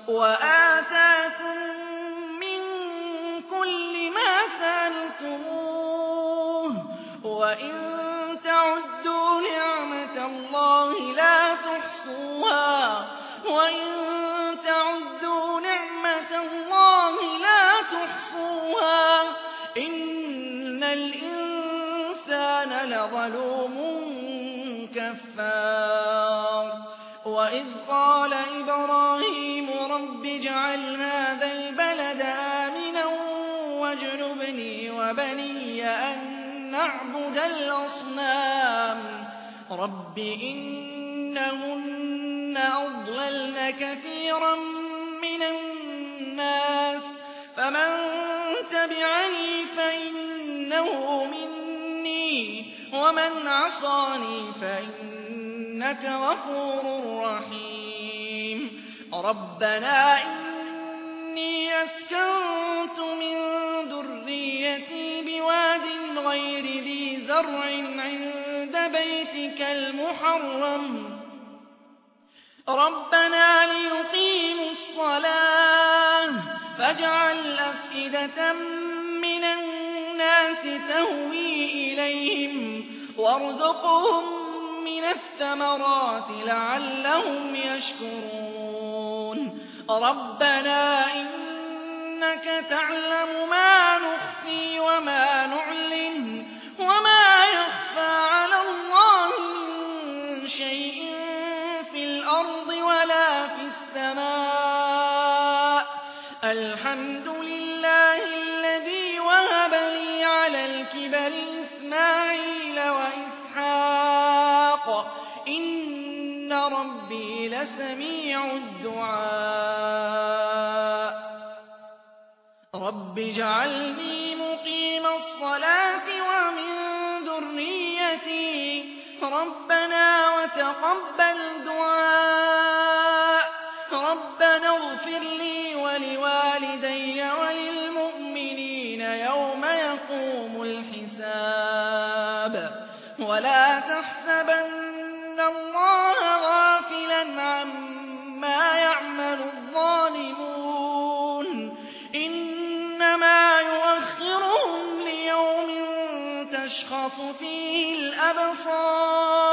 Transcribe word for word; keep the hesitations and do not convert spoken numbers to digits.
وآتاكم من كل ما سألتموه وإن تعدوا نعمة الله لا تحصوها وإن تعدوا نعمة الله لا تحصوها إن الإنسان لظلوم كفار وإذ قال إبراهيم رب اجعل هذا البلد آمنا واجنبني وبني أن نعبد الأصنام رب إنهن أضللن كثيرا من الناس فمن تبعني فإنه مني ومن عصاني فإنك غفور رحيم ربنا إني أسكنت من ذريتي بواد غير ذي زرع عند بيتك المحرم ربنا ليقيموا الصلاة فاجعل أفئدة من الناس تهوي إليهم وارزقهم من الثمرات لعلهم يشكرون ربنا إنك تعلم ما نخفي وما نعلن وما يخفى على الله من شيء في الأرض ولا في السماء الحمد لله الذي وهب لي على الكبر إسماعيل وإسحاق إن ربي لسميع الدعاء رب اجعلني مقيم الصلاة ومن ذريتي ربنا وتقبل دعاء ربنا اغفر لي ولوالدي وللمؤمنين يوم يقوم الحساب ولا تحسبن الله غافلا عما يعمل الظالمون إنما يؤخرهم ليوم تشخص فيه الأبصار